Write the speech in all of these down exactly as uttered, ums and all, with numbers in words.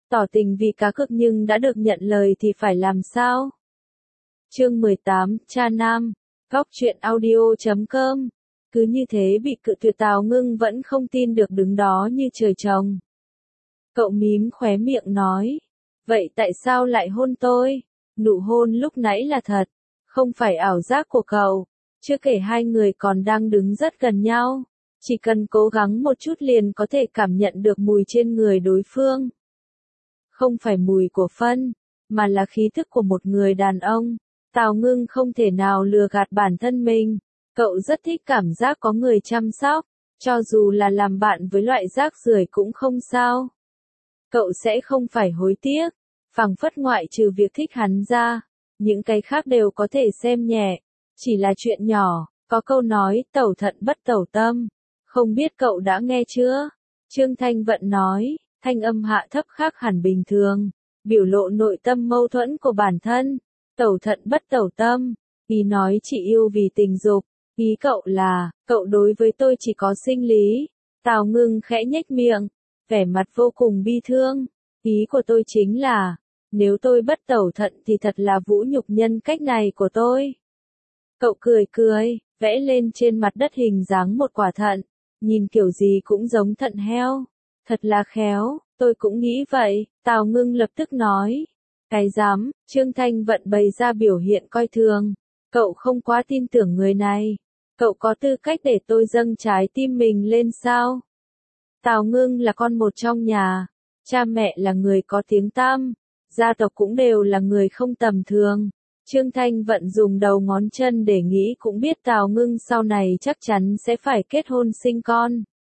tỏ tình vì cá cược nhưng đã được nhận lời thì phải làm sao? Chương mười tám, Cha Nam, góc truyện audio chấm com. Cứ như thế bị cự tuyệt, Tào Ngưng vẫn không tin được, đứng đó như trời trồng. Cậu mím khóe miệng nói, vậy tại sao lại hôn tôi? Nụ hôn lúc nãy là thật, không phải ảo giác của cậu. Chưa kể hai người còn đang đứng rất gần nhau, chỉ cần cố gắng một chút liền có thể cảm nhận được mùi trên người đối phương. Không phải mùi của phân, mà là khí thức của một người đàn ông. Tào Ngưng không thể nào lừa gạt bản thân mình. Cậu rất thích cảm giác có người chăm sóc, cho dù là làm bạn với loại rác rưởi cũng không sao. Cậu sẽ không phải hối tiếc, phảng phất ngoại trừ việc thích hắn ra, những cái khác đều có thể xem nhẹ, chỉ là chuyện nhỏ. Có câu nói, tẩu thận bất tẩu tâm, không biết cậu đã nghe chưa? Trương Thanh Vận nói, thanh âm hạ thấp khác hẳn bình thường, biểu lộ nội tâm mâu thuẫn của bản thân. Tẩu thận bất tẩu tâm, ý nói chị yêu vì tình dục, ý cậu là, cậu đối với tôi chỉ có sinh lý. Tào Ngưng khẽ nhếch miệng, vẻ mặt vô cùng bi thương. Ý của tôi chính là, nếu tôi bất tẩu thận thì thật là vũ nhục nhân cách này của tôi. Cậu cười cười, vẽ lên trên mặt đất hình dáng một quả thận, nhìn kiểu gì cũng giống thận heo. Thật là khéo, tôi cũng nghĩ vậy. Tào Ngưng lập tức nói. Cái dám, Trương Thanh Vận bày ra biểu hiện coi thường. Cậu không quá tin tưởng người này. Cậu có tư cách để tôi dâng trái tim mình lên sao? Tào Ngưng là con một trong nhà. Cha mẹ là người có tiếng tăm. Gia tộc cũng đều là người không tầm thường. Trương Thanh Vận dùng đầu ngón chân để nghĩ cũng biết Tào Ngưng sau này chắc chắn sẽ phải kết hôn sinh con.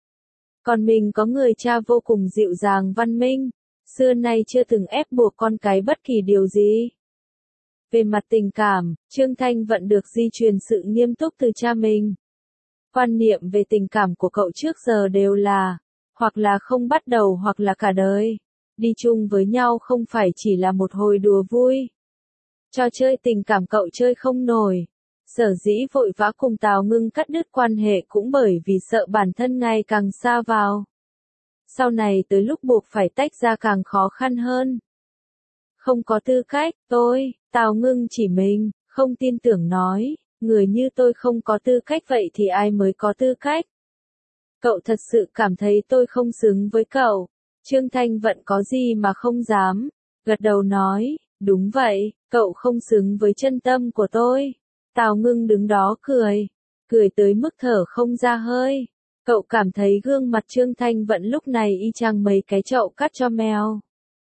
Còn mình có người cha vô cùng dịu dàng văn minh, xưa nay chưa từng ép buộc con cái bất kỳ điều gì. Về mặt tình cảm, Trương Thanh Vận được di truyền sự nghiêm túc từ cha mình. Quan niệm về tình cảm của cậu trước giờ đều là, hoặc là không bắt đầu hoặc là cả đời. Đi chung với nhau không phải chỉ là một hồi đùa vui. Trò chơi tình cảm cậu chơi không nổi. Sở dĩ vội vã cùng Tào Ngưng cắt đứt quan hệ cũng bởi vì sợ bản thân ngày càng xa vào. Sau này tới lúc buộc phải tách ra càng khó khăn hơn. Không có tư cách, tôi, Tào Ngưng chỉ mình, không tin tưởng nói, người như tôi không có tư cách vậy thì ai mới có tư cách? Cậu thật sự cảm thấy tôi không xứng với cậu. Trương Thanh Vận có gì mà không dám, gật đầu nói, đúng vậy, cậu không xứng với chân tâm của tôi. Tào Ngưng đứng đó cười, cười tới mức thở không ra hơi. Cậu cảm thấy gương mặt Trương Thanh Vận lúc này y chang mấy cái chậu cắt cho mèo.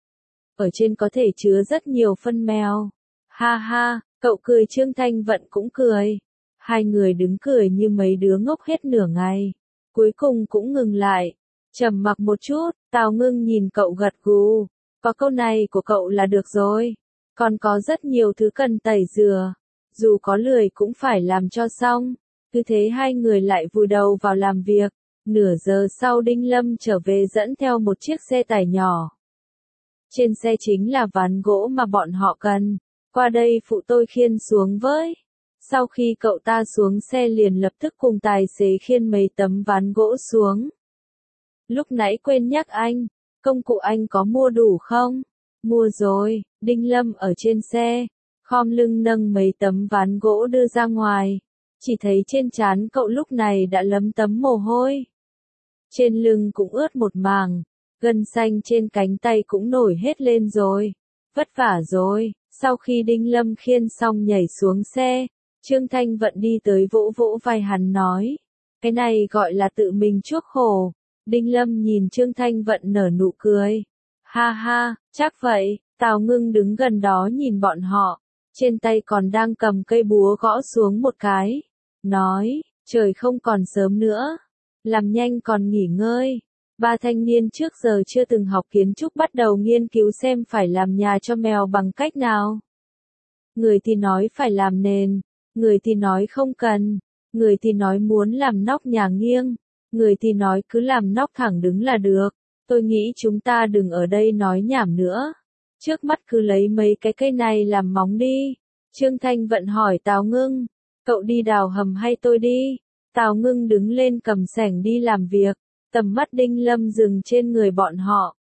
Ở trên có thể chứa rất nhiều phân mèo. Ha ha, cậu cười, Trương Thanh Vận cũng cười. Hai người đứng cười như mấy đứa ngốc hết nửa ngày. Cuối cùng cũng ngừng lại. Trầm mặc một chút, Tào Ngưng nhìn cậu gật gù. Có câu này của cậu là được rồi. Còn có rất nhiều thứ cần tẩy rửa. Dù có lười cũng phải làm cho xong. Cứ thế hai người lại vùi đầu vào làm việc. Nửa giờ sau Đinh Lâm trở về dẫn theo một chiếc xe tải nhỏ. Trên xe chính là ván gỗ mà bọn họ cần. Qua đây phụ tôi khiêng xuống với. Sau khi cậu ta xuống xe liền lập tức cùng tài xế khiêng mấy tấm ván gỗ xuống. Lúc nãy quên nhắc anh, công cụ anh có mua đủ không? Mua rồi. Đinh Lâm ở trên xe, khom lưng nâng mấy tấm ván gỗ đưa ra ngoài. Chỉ thấy trên trán cậu lúc này đã lấm tấm mồ hôi. Trên lưng cũng ướt một mảng, gân xanh trên cánh tay cũng nổi hết lên rồi. Vất vả rồi. Sau khi Đinh Lâm khiêng xong nhảy xuống xe, Trương Thanh Vận đi tới vỗ vỗ vai hắn nói. Cái này gọi là tự mình chuốc khổ. Đinh Lâm nhìn Trương Thanh Vận nở nụ cười. Ha ha, chắc vậy. Tào Ngưng đứng gần đó nhìn bọn họ. Trên tay còn đang cầm cây búa gõ xuống một cái. Nói, trời không còn sớm nữa. Làm nhanh còn nghỉ ngơi. Ba thanh niên trước giờ chưa từng học kiến trúc bắt đầu nghiên cứu xem phải làm nhà cho mèo bằng cách nào. Người thì nói phải làm nền, người thì nói không cần, người thì nói muốn làm nóc nhà nghiêng, người thì nói cứ làm nóc thẳng đứng là được. Tôi nghĩ chúng ta đừng ở đây nói nhảm nữa. Trước mắt cứ lấy mấy cái cây này làm móng đi. Trương Thanh Vận hỏi Tào Ngưng, cậu đi đào hầm hay tôi đi? Tào Ngưng đứng lên cầm xẻng đi làm việc. Tầm mắt Đinh Lâm dừng trên người bọn họ.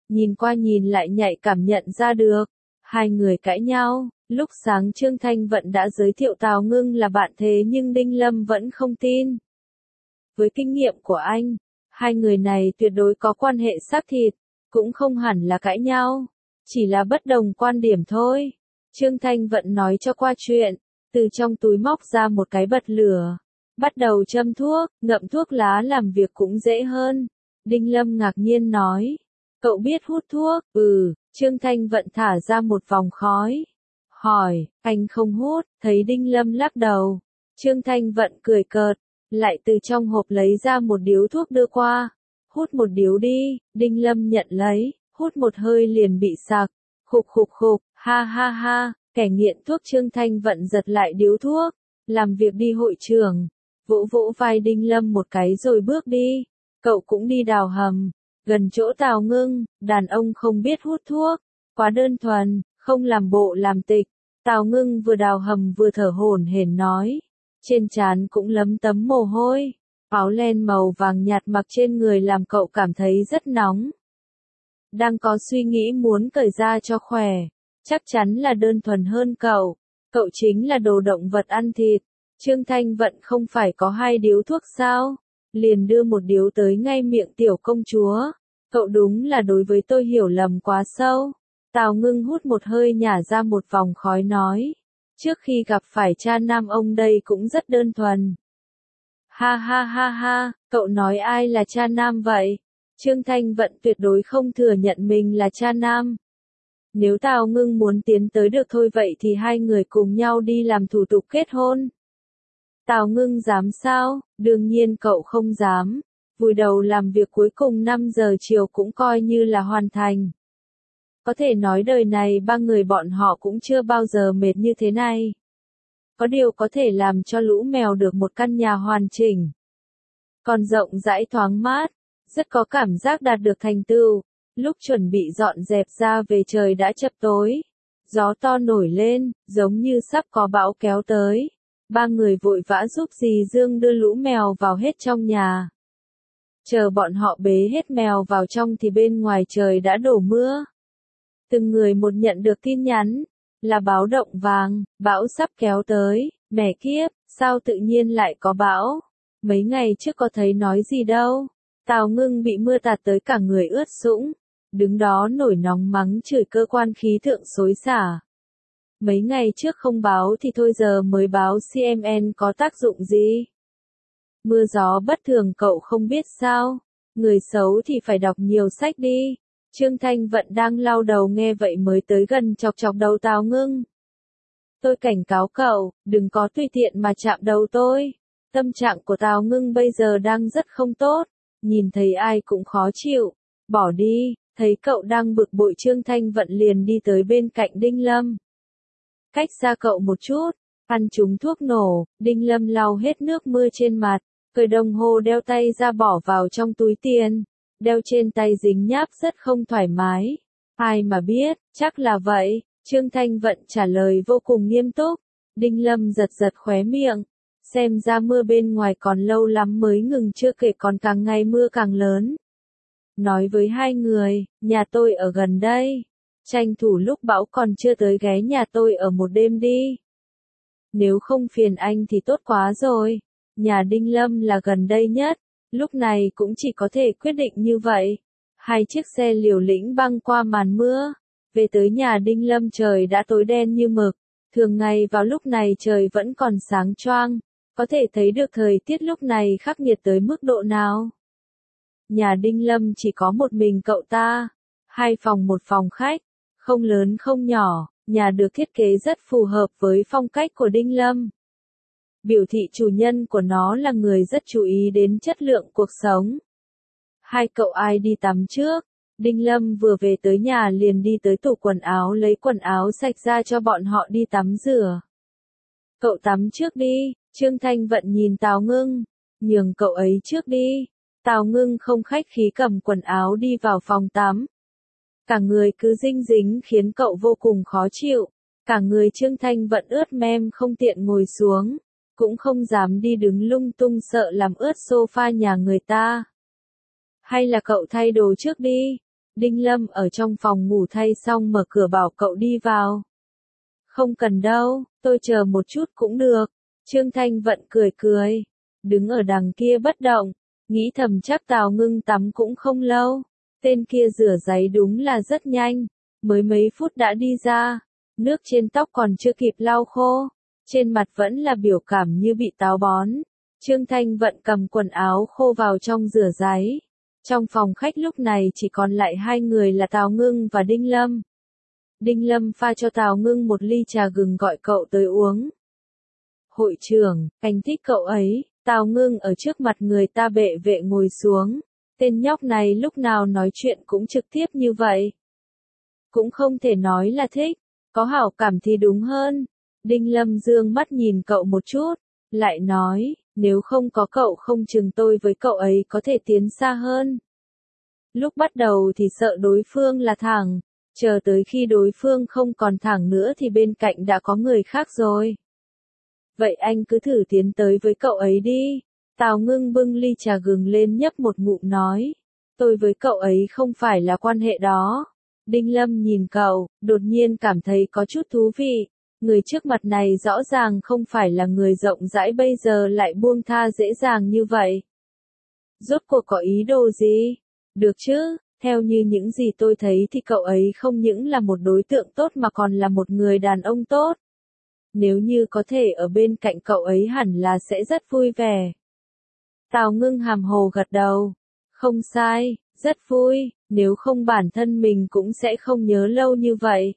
nhìn qua nhìn lại nhạy cảm nhận ra được. Hai người cãi nhau, lúc sáng Trương Thanh Vận đã giới thiệu Tào Ngưng là bạn thế nhưng Đinh Lâm vẫn không tin. Với kinh nghiệm của anh, hai người này tuyệt đối có quan hệ xác thịt, cũng không hẳn là cãi nhau, chỉ là bất đồng quan điểm thôi. Trương Thanh Vận nói cho qua chuyện, từ trong túi móc ra một cái bật lửa, bắt đầu châm thuốc, ngậm thuốc lá làm việc cũng dễ hơn. Đinh Lâm ngạc nhiên nói, cậu biết hút thuốc? Ừ, Trương Thanh Vận thả ra một vòng khói. Hỏi, anh không hút, thấy Đinh Lâm lắc đầu. Trương Thanh Vận cười cợt, lại từ trong hộp lấy ra một điếu thuốc đưa qua. Hút một điếu đi, Đinh Lâm nhận lấy, hút một hơi liền bị sặc. Khục khục khục, ha ha ha, kẻ nghiện thuốc Trương Thanh Vận giật lại điếu thuốc, làm việc đi hội trường, vỗ vỗ vai Đinh Lâm một cái rồi bước đi. Cậu cũng đi đào hầm, gần chỗ Tào Ngưng, đàn ông không biết hút thuốc, quá đơn thuần, không làm bộ làm tịch. Tào Ngưng vừa đào hầm vừa thở hổn hển nói, trên trán cũng lấm tấm mồ hôi, áo len màu vàng nhạt mặc trên người làm cậu cảm thấy rất nóng. Đang có suy nghĩ muốn cởi ra cho khỏe, chắc chắn là đơn thuần hơn cậu, cậu chính là đồ động vật ăn thịt. Trương Thanh Vận không phải có hai điếu thuốc sao? Liền đưa một điếu tới ngay miệng tiểu công chúa. Cậu đúng là đối với tôi hiểu lầm quá sâu. Tào Ngưng hút một hơi nhả ra một vòng khói nói. Trước khi gặp phải cha nam ông đây cũng rất đơn thuần. Ha ha ha ha, cậu nói ai là cha nam vậy? Trương Thanh Vận tuyệt đối không thừa nhận mình là cha nam. Nếu Tào Ngưng muốn tiến tới được thôi vậy thì hai người cùng nhau đi làm thủ tục kết hôn. Tào Ngưng dám sao? Đương nhiên cậu không dám. Vùi đầu làm việc cuối cùng năm giờ chiều cũng coi như là hoàn thành. Có thể nói đời này ba người bọn họ cũng chưa bao giờ mệt như thế này. Có điều có thể làm cho lũ mèo được một căn nhà hoàn chỉnh. Còn rộng rãi thoáng mát, rất có cảm giác đạt được thành tựu. Lúc chuẩn bị dọn dẹp ra về trời đã chập tối. Gió to nổi lên, giống như sắp có bão kéo tới. Ba người vội vã giúp dì Dương đưa lũ mèo vào hết trong nhà. Chờ bọn họ bế hết mèo vào trong thì bên ngoài trời đã đổ mưa. Từng người một nhận được tin nhắn, là báo động vàng, bão sắp kéo tới, mẹ kiếp, sao tự nhiên lại có bão? Mấy ngày trước có thấy nói gì đâu. Tào Ngưng bị mưa tạt tới cả người ướt sũng, đứng đó nổi nóng mắng chửi cơ quan khí tượng xối xả. Mấy ngày trước không báo thì thôi giờ mới báo xê em en có tác dụng gì? Mưa gió bất thường cậu không biết sao? Người xấu thì phải đọc nhiều sách đi. Trương Thanh Vận đang lau đầu nghe vậy mới tới gần chọc chọc đầu Tào Ngưng. Tôi cảnh cáo cậu, đừng có tùy tiện mà chạm đầu tôi. Tâm trạng của Tào Ngưng bây giờ đang rất không tốt, nhìn thấy ai cũng khó chịu. Bỏ đi, thấy cậu đang bực bội Trương Thanh Vận liền đi tới bên cạnh Đinh Lâm. Cách xa cậu một chút, ăn trúng thuốc nổ, Đinh Lâm lau hết nước mưa trên mặt, cởi đồng hồ đeo tay ra bỏ vào trong túi tiền, đeo trên tay dính nháp rất không thoải mái. Ai mà biết, chắc là vậy, Trương Thanh Vận trả lời vô cùng nghiêm túc. Đinh Lâm giật giật khóe miệng, xem ra mưa bên ngoài còn lâu lắm mới ngừng chưa kể còn càng ngày mưa càng lớn. Nói với hai người, nhà tôi ở gần đây. Tranh thủ lúc bão còn chưa tới ghé nhà tôi ở một đêm đi. Nếu không phiền anh thì tốt quá rồi. Nhà Đinh Lâm là gần đây nhất, lúc này cũng chỉ có thể quyết định như vậy. Hai chiếc xe liều lĩnh băng qua màn mưa. Về tới nhà Đinh Lâm trời đã tối đen như mực. Thường ngày vào lúc này trời vẫn còn sáng choang. Có thể thấy được thời tiết lúc này khắc nghiệt tới mức độ nào. Nhà Đinh Lâm chỉ có một mình cậu ta. Hai phòng một phòng khách. Không lớn không nhỏ, nhà được thiết kế rất phù hợp với phong cách của Đinh Lâm. Biểu thị chủ nhân của nó là người rất chú ý đến chất lượng cuộc sống. Hai cậu ai đi tắm trước? Đinh Lâm vừa về tới nhà liền đi tới tủ quần áo lấy quần áo sạch ra cho bọn họ đi tắm rửa. Cậu tắm trước đi, Trương Thanh Vận nhìn Tào Ngưng, nhường cậu ấy trước đi. Tào Ngưng không khách khí cầm quần áo đi vào phòng tắm. Cả người cứ dinh dính khiến cậu vô cùng khó chịu. Cả người Trương Thanh Vận ướt mem không tiện ngồi xuống. Cũng không dám đi đứng lung tung sợ làm ướt sofa nhà người ta. Hay là cậu thay đồ trước đi. Đinh Lâm ở trong phòng ngủ thay xong mở cửa bảo cậu đi vào. Không cần đâu, tôi chờ một chút cũng được. Trương Thanh Vận cười cười, đứng ở đằng kia bất động, nghĩ thầm chắc Tào Ngưng tắm cũng không lâu. Tên kia rửa giấy đúng là rất nhanh, mới mấy phút đã đi ra, nước trên tóc còn chưa kịp lau khô, trên mặt vẫn là biểu cảm như bị táo bón. Trương Thanh Vận cầm quần áo khô vào trong rửa giấy. Trong phòng khách lúc này chỉ còn lại hai người là Tào Ngưng và Đinh Lâm. Đinh Lâm pha cho Tào Ngưng một ly trà gừng gọi cậu tới uống. Hội trưởng, anh thích cậu ấy. Tào Ngưng ở trước mặt người ta bệ vệ ngồi xuống. Tên nhóc này lúc nào nói chuyện cũng trực tiếp như vậy. Cũng không thể nói là thích, có hảo cảm thì đúng hơn. Đinh Lâm dương mắt nhìn cậu một chút, lại nói, nếu không có cậu không chừng tôi với cậu ấy có thể tiến xa hơn. Lúc bắt đầu thì sợ đối phương là thẳng, chờ tới khi đối phương không còn thẳng nữa thì bên cạnh đã có người khác rồi. Vậy anh cứ thử tiến tới với cậu ấy đi. Tào Ngưng bưng ly trà gừng lên nhấp một ngụm nói. Tôi với cậu ấy không phải là quan hệ đó. Đinh Lâm nhìn cậu, đột nhiên cảm thấy có chút thú vị. Người trước mặt này rõ ràng không phải là người rộng rãi bây giờ lại buông tha dễ dàng như vậy. Rốt cuộc có ý đồ gì? Được chứ, theo như những gì tôi thấy thì cậu ấy không những là một đối tượng tốt mà còn là một người đàn ông tốt. Nếu như có thể ở bên cạnh cậu ấy hẳn là sẽ rất vui vẻ. Tào Ngưng hàm hồ gật đầu. Không sai, rất vui, nếu không bản thân mình cũng sẽ không nhớ lâu như vậy.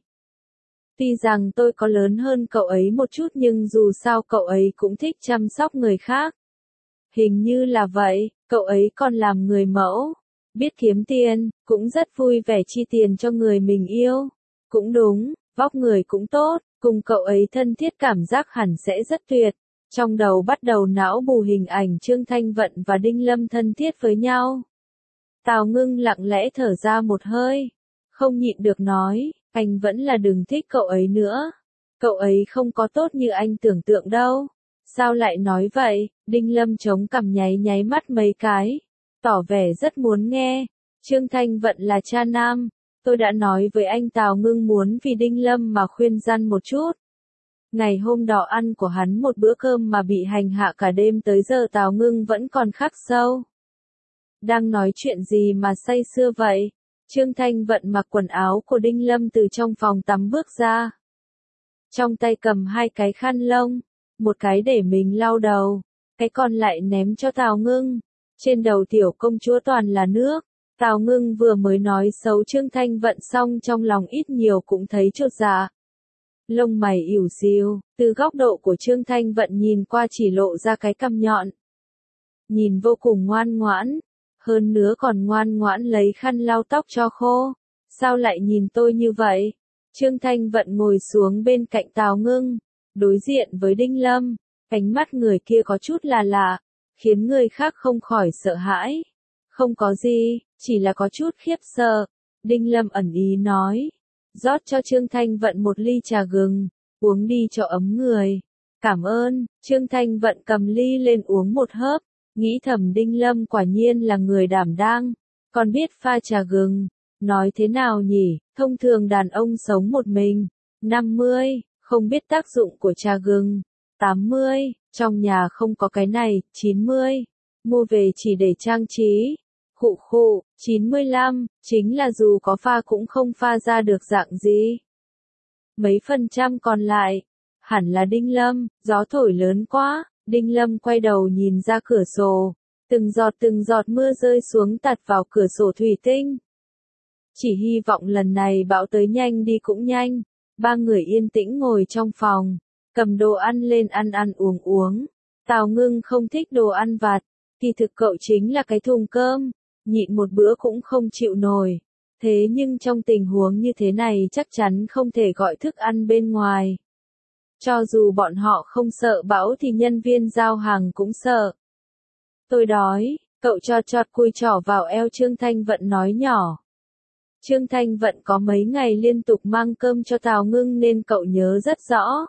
Tuy rằng tôi có lớn hơn cậu ấy một chút nhưng dù sao cậu ấy cũng thích chăm sóc người khác. Hình như là vậy, cậu ấy còn làm người mẫu, biết kiếm tiền, cũng rất vui vẻ chi tiền cho người mình yêu. Cũng đúng, vóc người cũng tốt, cùng cậu ấy thân thiết cảm giác hẳn sẽ rất tuyệt. Trong đầu bắt đầu não bù hình ảnh Trương Thanh Vận và Đinh Lâm thân thiết với nhau. Tào Ngưng lặng lẽ thở ra một hơi, không nhịn được nói, anh vẫn là đừng thích cậu ấy nữa. Cậu ấy không có tốt như anh tưởng tượng đâu. Sao lại nói vậy? Đinh Lâm chống cằm nháy nháy mắt mấy cái, tỏ vẻ rất muốn nghe. Trương Thanh Vận là cha nam, tôi đã nói với anh Tào Ngưng muốn vì Đinh Lâm mà khuyên răn một chút. Ngày hôm đó ăn của hắn một bữa cơm mà bị hành hạ cả đêm tới giờ Tào Ngưng vẫn còn khắc sâu. Đang nói chuyện gì mà say sưa vậy? Trương Thanh Vận mặc quần áo của Đinh Lâm từ trong phòng tắm bước ra. Trong tay cầm hai cái khăn lông, một cái để mình lau đầu, cái còn lại ném cho Tào Ngưng. Trên đầu tiểu công chúa toàn là nước. Tào Ngưng vừa mới nói xấu Trương Thanh Vận xong trong lòng ít nhiều cũng thấy chột dạ. Lông mày ỉu xìu, từ góc độ của Trương Thanh Vận nhìn qua chỉ lộ ra cái cằm nhọn. Nhìn vô cùng ngoan ngoãn, hơn nữa còn ngoan ngoãn lấy khăn lau tóc cho khô. Sao lại nhìn tôi như vậy? Trương Thanh Vận ngồi xuống bên cạnh Tào Ngưng, đối diện với Đinh Lâm, ánh mắt người kia có chút là lạ, khiến người khác không khỏi sợ hãi. Không có gì, chỉ là có chút khiếp sợ. Đinh Lâm ẩn ý nói, rót cho Trương Thanh Vận một ly trà gừng, uống đi cho ấm người. Cảm ơn. Trương Thanh Vận cầm ly lên uống một hớp, nghĩ thầm Đinh Lâm quả nhiên là người đảm đang, còn biết pha trà gừng. Nói thế nào nhỉ, thông thường đàn ông sống một mình. năm mươi, không biết tác dụng của trà gừng. tám mươi, trong nhà không có cái này. chín mươi, mua về chỉ để trang trí. Khụ khụ. chín mươi lăm, chính là dù có pha cũng không pha ra được dạng gì. Mấy phần trăm còn lại, hẳn là Đinh Lâm. Gió thổi lớn quá. Đinh Lâm quay đầu nhìn ra cửa sổ, từng giọt từng giọt mưa rơi xuống tạt vào cửa sổ thủy tinh. Chỉ hy vọng lần này bão tới nhanh đi cũng nhanh. Ba người yên tĩnh ngồi trong phòng, cầm đồ ăn lên ăn ăn uống uống. Tào Ngưng không thích đồ ăn vặt, kỳ thực cậu chính là cái thùng cơm, nhịn một bữa cũng không chịu nổi. Thế nhưng trong tình huống như thế này chắc chắn không thể gọi thức ăn bên ngoài. Cho dù bọn họ không sợ bão thì nhân viên giao hàng cũng sợ. Tôi đói, cậu cho chọt cùi trỏ vào eo Trương Thanh Vận nói nhỏ. Trương Thanh Vận có mấy ngày liên tục mang cơm cho Tào Ngưng nên cậu nhớ rất rõ.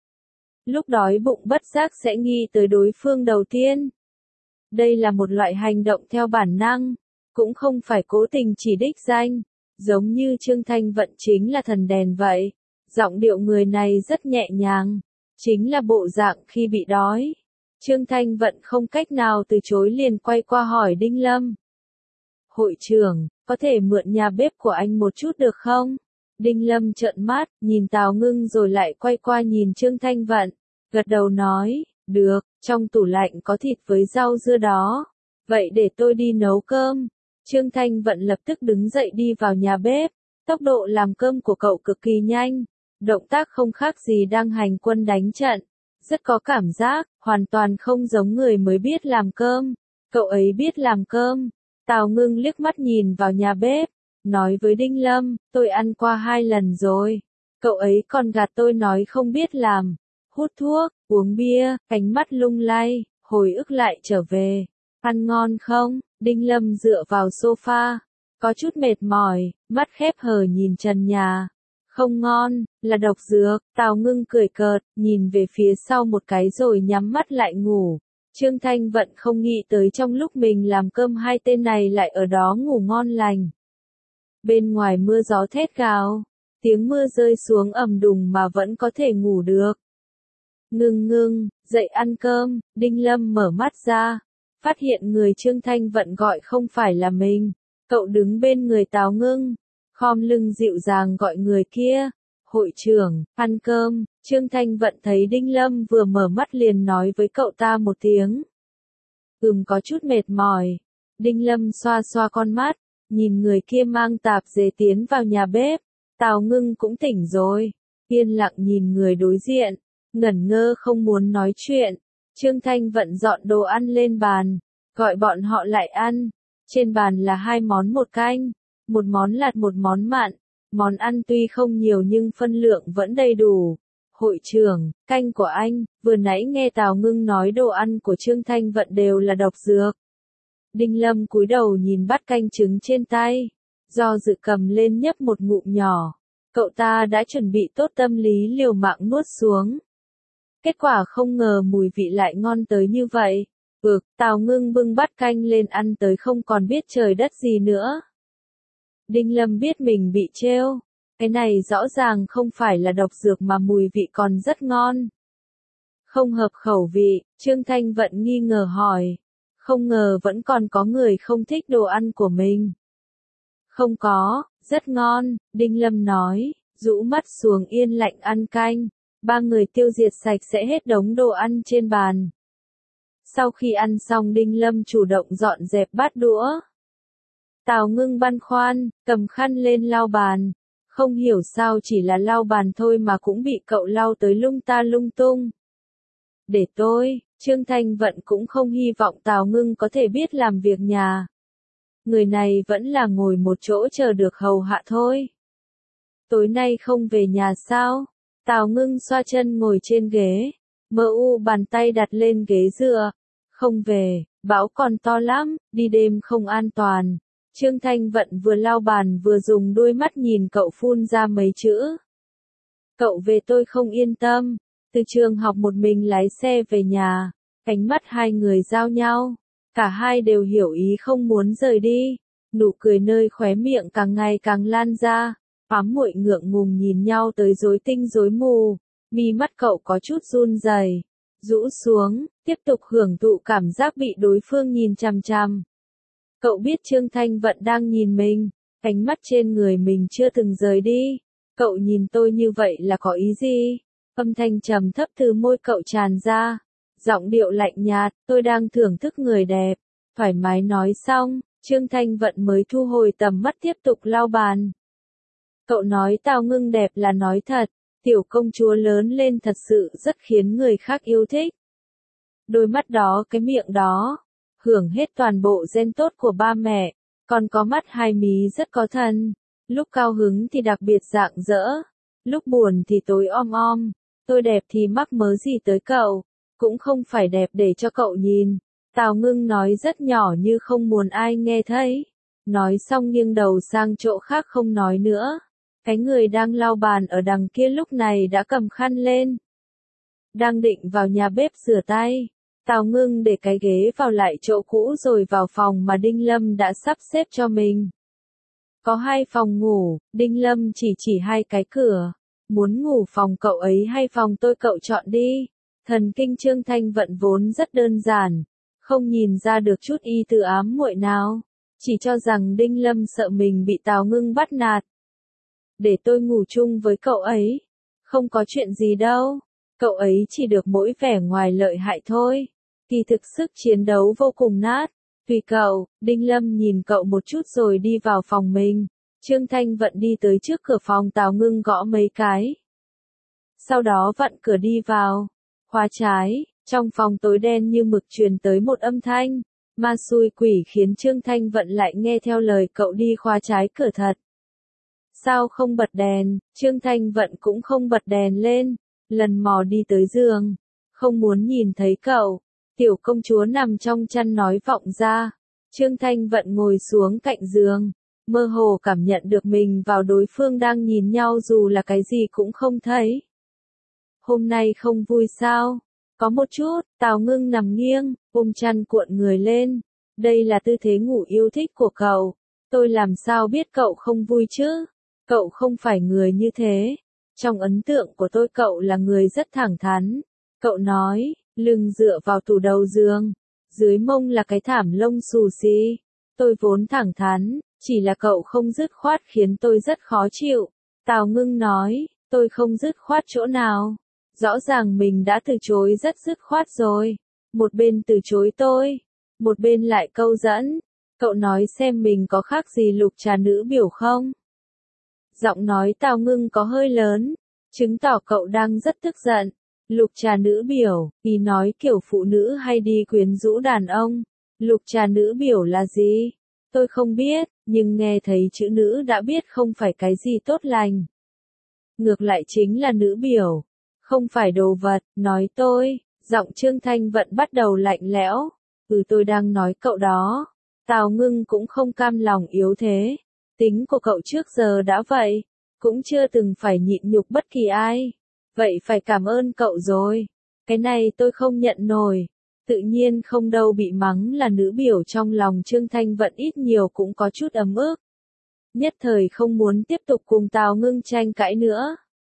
Lúc đói bụng bất giác sẽ nghĩ tới đối phương đầu tiên. Đây là một loại hành động theo bản năng, cũng không phải cố tình chỉ đích danh. giống như Trương Thanh Vận chính là thần đèn vậy. Giọng điệu người này rất nhẹ nhàng, chính là bộ dạng khi bị đói. Trương Thanh Vận không cách nào từ chối liền quay qua hỏi Đinh Lâm. Hội trưởng, có thể mượn nhà bếp của anh một chút được không? Đinh Lâm trợn mắt, nhìn Tào Ngưng rồi lại quay qua nhìn Trương Thanh Vận, gật đầu nói, được, trong tủ lạnh có thịt với rau dưa đó. Vậy để tôi đi nấu cơm. Trương Thanh Vận lập tức đứng dậy đi vào nhà bếp. Tốc độ làm cơm của cậu cực kỳ nhanh. Động tác không khác gì đang hành quân đánh trận. Rất có cảm giác, hoàn toàn không giống người mới biết làm cơm. Cậu ấy biết làm cơm. Tào Ngưng liếc mắt nhìn vào nhà bếp, nói với Đinh Lâm, tôi ăn qua hai lần rồi. Cậu ấy còn gạt tôi nói không biết làm. Hút thuốc, uống bia, ánh mắt lung lay, hồi ức lại trở về. Ăn ngon không? Đinh Lâm dựa vào sofa, có chút mệt mỏi, mắt khép hờ nhìn trần nhà. Không ngon, là độc dược. Tào Ngưng cười cợt, nhìn về phía sau một cái rồi nhắm mắt lại ngủ. Trương Thanh Vận không nghĩ tới trong lúc mình làm cơm hai tên này lại ở đó ngủ ngon lành. Bên ngoài mưa gió thét gào, tiếng mưa rơi xuống ầm đùng mà vẫn có thể ngủ được. Ngưng ngưng, dậy ăn cơm. Đinh Lâm mở mắt ra, phát hiện người Trương Thanh Vận gọi không phải là mình. Cậu đứng bên người Tào Ngưng, khom lưng dịu dàng gọi người kia. Hội trưởng, ăn cơm. Trương Thanh Vận thấy Đinh Lâm vừa mở mắt liền nói với cậu ta một tiếng. Ừm, có chút mệt mỏi. Đinh Lâm xoa xoa con mắt, nhìn người kia mang tạp dề tiến vào nhà bếp. Tào Ngưng cũng tỉnh rồi, yên lặng nhìn người đối diện, ngẩn ngơ không muốn nói chuyện. Trương Thanh Vận dọn đồ ăn lên bàn, gọi bọn họ lại ăn. Trên bàn là hai món một canh, một món lạt một món mặn. Món ăn tuy không nhiều nhưng phân lượng vẫn đầy đủ. Hội trưởng, canh của anh, vừa nãy nghe Tào Ngưng nói đồ ăn của Trương Thanh Vận đều là độc dược. Đinh Lâm cúi đầu nhìn bát canh trứng trên tay, do dự cầm lên nhấp một ngụm nhỏ. Cậu ta đã chuẩn bị tốt tâm lý liều mạng nuốt xuống. Kết quả không ngờ mùi vị lại ngon tới như vậy. Ực, Tào Ngưng bưng bát canh lên ăn tới không còn biết trời đất gì nữa. Đinh Lâm biết mình bị trêu. Cái này rõ ràng không phải là độc dược mà mùi vị còn rất ngon. Không hợp khẩu vị, Trương Thanh Vận nghi ngờ hỏi. Không ngờ vẫn còn có người không thích đồ ăn của mình. Không có, rất ngon, Đinh Lâm nói, rũ mắt xuống yên lặng ăn canh. Ba người tiêu diệt sạch sẽ hết đống đồ ăn trên bàn. Sau khi ăn xong Đinh Lâm chủ động dọn dẹp bát đũa. Tào Ngưng băn khoăn, cầm khăn lên lau bàn. Không hiểu sao chỉ là lau bàn thôi mà cũng bị cậu lau tới lung ta lung tung. Để tôi, Trương Thanh Vận cũng không hy vọng Tào Ngưng có thể biết làm việc nhà. Người này vẫn là ngồi một chỗ chờ được hầu hạ thôi. Tối nay không về nhà sao? Tào Ngưng xoa chân ngồi trên ghế, mơ u bàn tay đặt lên ghế dựa. Không về, bão còn to lắm, đi đêm không an toàn. Trương Thanh Vận vừa lau bàn vừa dùng đôi mắt nhìn cậu phun ra mấy chữ. Cậu về tôi không yên tâm. Từ trường học một mình lái xe về nhà, ánh mắt hai người giao nhau. Cả hai đều hiểu ý không muốn rời đi. Nụ cười nơi khóe miệng càng ngày càng lan ra. Ám muội ngượng ngùng nhìn nhau tới rối tinh rối mù. Mi mắt cậu có chút run rẩy, rũ xuống, tiếp tục hưởng thụ cảm giác bị đối phương nhìn chằm chằm. Cậu biết Trương Thanh Vận đang nhìn mình, ánh mắt trên người mình chưa từng rời đi. Cậu nhìn tôi như vậy là có ý gì? Âm thanh trầm thấp từ môi cậu tràn ra, giọng điệu lạnh nhạt, tôi đang thưởng thức người đẹp. Thoải mái nói xong, Trương Thanh Vận mới thu hồi tầm mắt tiếp tục lau bàn. Cậu nói Tào Ngưng đẹp là nói thật, tiểu công chúa lớn lên thật sự rất khiến người khác yêu thích. Đôi mắt đó, cái miệng đó, hưởng hết toàn bộ gen tốt của ba mẹ, còn có mắt hai mí rất có thần. Lúc cao hứng thì đặc biệt rạng rỡ, lúc buồn thì tối om om. Tôi đẹp thì mắc mớ gì tới cậu, cũng không phải đẹp để cho cậu nhìn. Tào Ngưng nói rất nhỏ như không muốn ai nghe thấy. Nói xong nghiêng đầu sang chỗ khác không nói nữa. Cái người đang lau bàn ở đằng kia lúc này đã cầm khăn lên. Đang định vào nhà bếp rửa tay. Tào Ngưng để cái ghế vào lại chỗ cũ rồi vào phòng mà Đinh Lâm đã sắp xếp cho mình. Có hai phòng ngủ, Đinh Lâm chỉ chỉ hai cái cửa. Muốn ngủ phòng cậu ấy hay phòng tôi cậu chọn đi. Thần kinh Trương Thanh Vận vốn rất đơn giản, không nhìn ra được chút y từ ám muội nào, chỉ cho rằng Đinh Lâm sợ mình bị Tào Ngưng bắt nạt. Để tôi ngủ chung với cậu ấy, không có chuyện gì đâu, cậu ấy chỉ được mỗi vẻ ngoài lợi hại thôi, kỳ thực sức chiến đấu vô cùng nát. Tùy cậu. Đinh Lâm nhìn cậu một chút rồi đi vào phòng mình. Trương Thanh Vận đi tới trước cửa phòng Tào Ngưng gõ mấy cái. Sau đó vặn cửa đi vào. Khóa trái, trong phòng tối đen như mực truyền tới một âm thanh. Ma xui quỷ khiến Trương Thanh Vận lại nghe theo lời cậu đi khóa trái cửa thật. Sao không bật đèn? Trương Thanh Vận cũng không bật đèn lên. Lần mò đi tới giường. Không muốn nhìn thấy cậu. Tiểu công chúa nằm trong chăn nói vọng ra. Trương Thanh Vận ngồi xuống cạnh giường. Mơ hồ cảm nhận được mình vào đối phương đang nhìn nhau dù là cái gì cũng không thấy. Hôm nay không vui sao? Có một chút. Tào Ngưng nằm nghiêng, ôm chăn cuộn người lên. Đây là tư thế ngủ yêu thích của cậu. Tôi làm sao biết cậu không vui chứ? Cậu không phải người như thế. Trong ấn tượng của tôi cậu là người rất thẳng thắn. Cậu nói, lưng dựa vào tủ đầu giường. Dưới mông là cái thảm lông xù xì. Tôi vốn thẳng thắn, chỉ là cậu không dứt khoát khiến tôi rất khó chịu. Tào Ngưng nói, tôi không dứt khoát chỗ nào. Rõ ràng mình đã từ chối rất dứt khoát rồi. Một bên từ chối tôi, một bên lại câu dẫn. Cậu nói xem mình có khác gì Lục Trà Nữ Biểu không? Giọng nói Tào Ngưng có hơi lớn, chứng tỏ cậu đang rất tức giận. Lục Trà Nữ Biểu, ý nói kiểu phụ nữ hay đi quyến rũ đàn ông. Lục Trà Nữ Biểu là gì? Tôi không biết, nhưng nghe thấy chữ nữ đã biết không phải cái gì tốt lành. Ngược lại chính là nữ biểu, không phải đồ vật, nói tôi. Giọng Trương Thanh Vận bắt đầu lạnh lẽo. Ừ, tôi đang nói cậu đó. Tào Ngưng cũng không cam lòng yếu thế. Tính của cậu trước giờ đã vậy, cũng chưa từng phải nhịn nhục bất kỳ ai. Vậy phải cảm ơn cậu rồi. Cái này tôi không nhận nổi. Tự nhiên không đâu, bị mắng là nữ biểu trong lòng Trương Thanh Vận ít nhiều cũng có chút ấm ức. Nhất thời không muốn tiếp tục cùng Tào Ngưng tranh cãi nữa.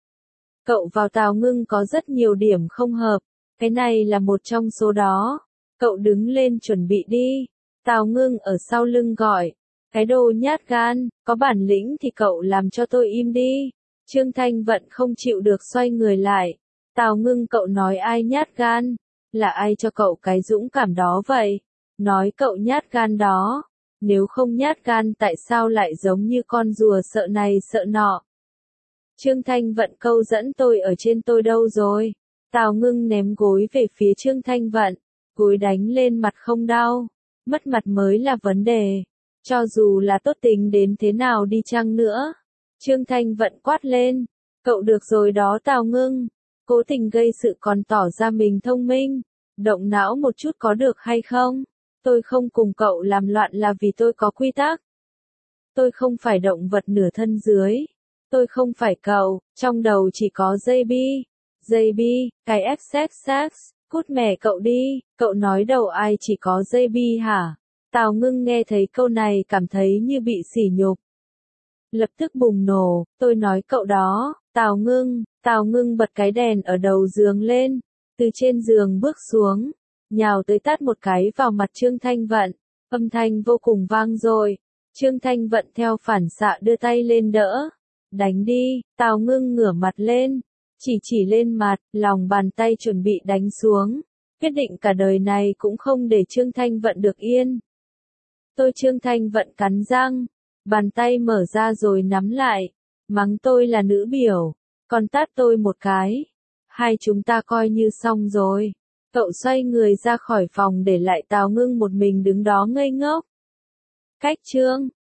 Cậu vào Tào Ngưng có rất nhiều điểm không hợp. Cái này là một trong số đó. Cậu đứng lên chuẩn bị đi. Tào Ngưng ở sau lưng gọi. Cái đồ nhát gan, có bản lĩnh thì cậu làm cho tôi im đi. Trương Thanh Vận không chịu được xoay người lại. Tào Ngưng, cậu nói ai nhát gan? Là ai cho cậu cái dũng cảm đó vậy? Nói cậu nhát gan đó. Nếu không nhát gan tại sao lại giống như con rùa sợ này sợ nọ? Trương Thanh Vận câu dẫn tôi ở trên tôi đâu rồi? Tào Ngưng ném gối về phía Trương Thanh Vận. Gối đánh lên mặt không đau. Mất mặt mới là vấn đề. Cho dù là tốt tình đến thế nào đi chăng nữa. Trương Thanh Vận quát lên. Cậu được rồi đó Tào Ngưng. Cố tình gây sự còn tỏ ra mình thông minh. Động não một chút có được hay không? Tôi không cùng cậu làm loạn là vì tôi có quy tắc. Tôi không phải động vật nửa thân dưới. Tôi không phải cậu, trong đầu chỉ có dây bi. Dây bi, cái ích ích ích, cút mẹ cậu đi, cậu nói đầu ai chỉ có dây bi hả? Tào Ngưng nghe thấy câu này cảm thấy như bị sỉ nhục. Lập tức bùng nổ, tôi nói cậu đó, Tào Ngưng, Tào Ngưng bật cái đèn ở đầu giường lên, từ trên giường bước xuống, nhào tới tát một cái vào mặt Trương Thanh Vận, âm thanh vô cùng vang dội. Trương Thanh Vận theo phản xạ đưa tay lên đỡ. Đánh đi, Tào Ngưng ngửa mặt lên, chỉ chỉ lên mặt, lòng bàn tay chuẩn bị đánh xuống. Quyết định cả đời này cũng không để Trương Thanh Vận được yên. Tôi Trương Thanh Vận cắn răng, bàn tay mở ra rồi nắm lại, mắng tôi là nữ biểu, còn tát tôi một cái. Hai chúng ta coi như xong rồi. Cậu xoay người ra khỏi phòng để lại Tào Ngưng một mình đứng đó ngây ngốc. Cách Trương